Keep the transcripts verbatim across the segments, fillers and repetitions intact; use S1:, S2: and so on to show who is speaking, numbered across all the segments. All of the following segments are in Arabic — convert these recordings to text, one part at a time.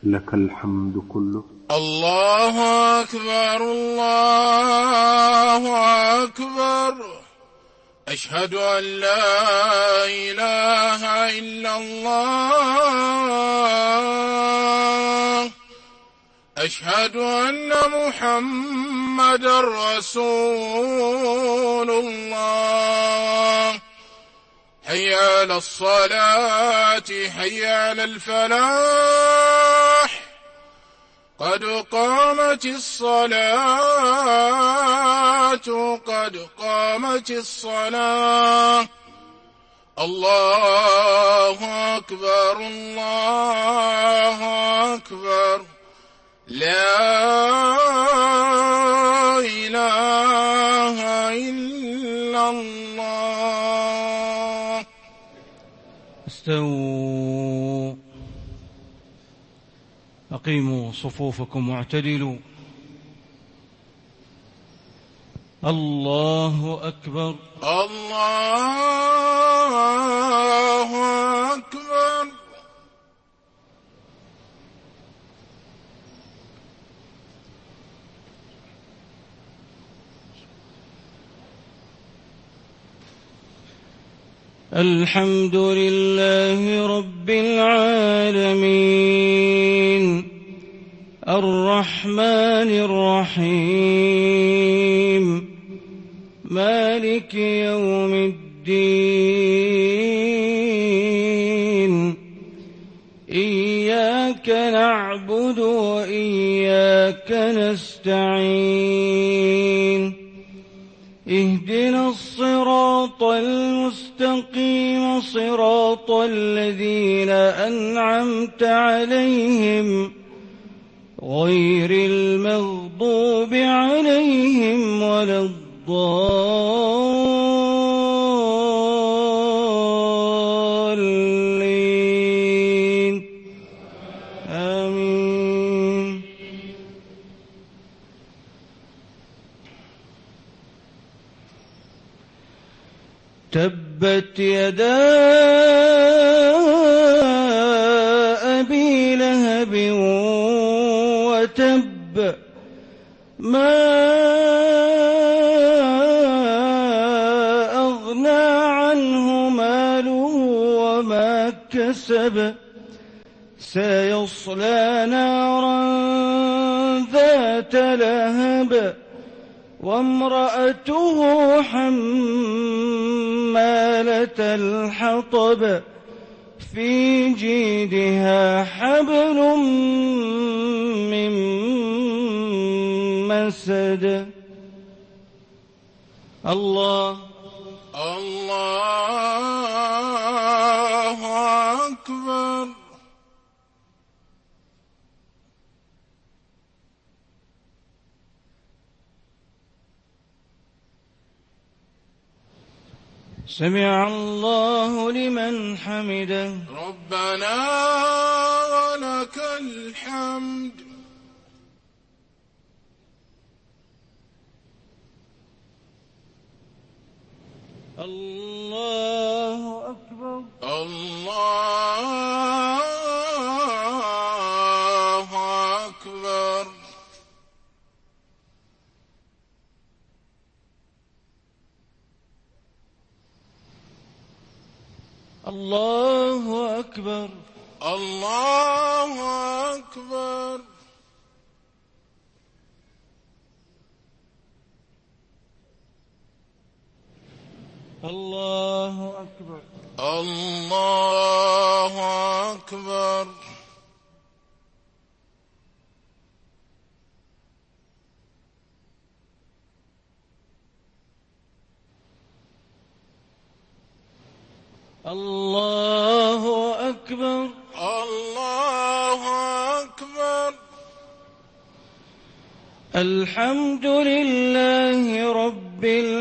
S1: لك الحمد كله.
S2: الله أكبر الله أكبر. أشهد أن لا إله إلا الله. أشهد أن محمدًا رسول الله. حي على الصلاة حي على الفلاح. قد قامت الصلاة قد قامت الصلاة. الله أكبر الله أكبر. لا إله إلا الله.
S3: استووا، أقيموا صفوفكم واعتدلوا. الله أكبر
S2: الله أكبر.
S3: الحمد لله رب العالمين الرحمن الرحيم مالك يوم الدين. إياك نعبد وإياك نستعين. اهدنا الصراط المستقيم صراط الذين أنعمت عليهم غير المغضوب عليهم ولا الضالين. آمين. تبت يدا أبي لهب وتب. ما أغنى عنه ماله وما كسب. سيصلى نارا ذات لهب وامرأته حمالة الحطب في جيدها حبل من مسد. الله
S2: الله أكبر.
S3: سمع الله لمن حمده.
S2: ربنا ولك الحمد.
S3: الله أكبر
S2: الله أكبر.
S3: الله أكبر
S2: الله أكبر.
S3: الله أكبر
S2: الله أكبر.
S3: الله أكبر
S2: الله أكبر.
S3: الحمد لله رب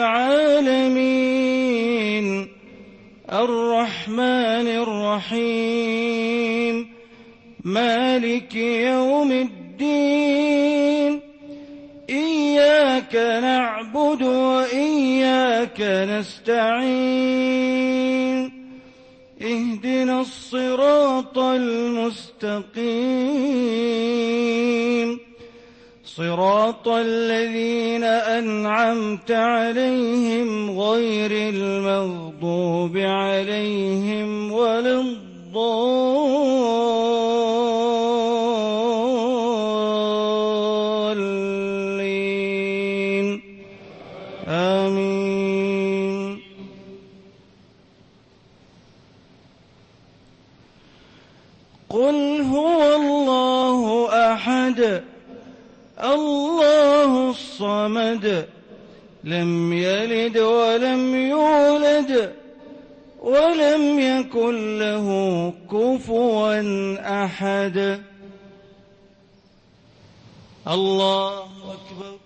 S3: العالمين الرحمن الرحيم مالك يوم الدين. إياك نعبد وإياك نستعين. اهدنا الصراط المستقيم مستقيم صراط الذين أنعمت عليهم غير المغضوب عليهم ولا الضالين آمين. قل هو الله أحد الله الصمد لم يلد ولم يولد ولم يكن له كفوا أحد. الله أكبر.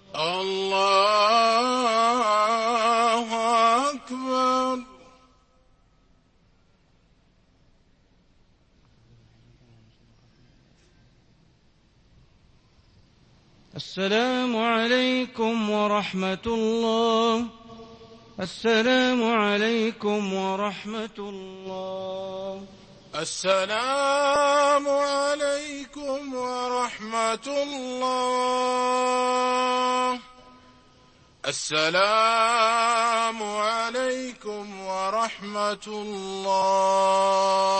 S2: الله أكبر.
S3: السلام عليكم ورحمة الله. السلام عليكم ورحمة الله.
S2: السلام عليكم ورحمة الله. السلام عليكم ورحمة الله.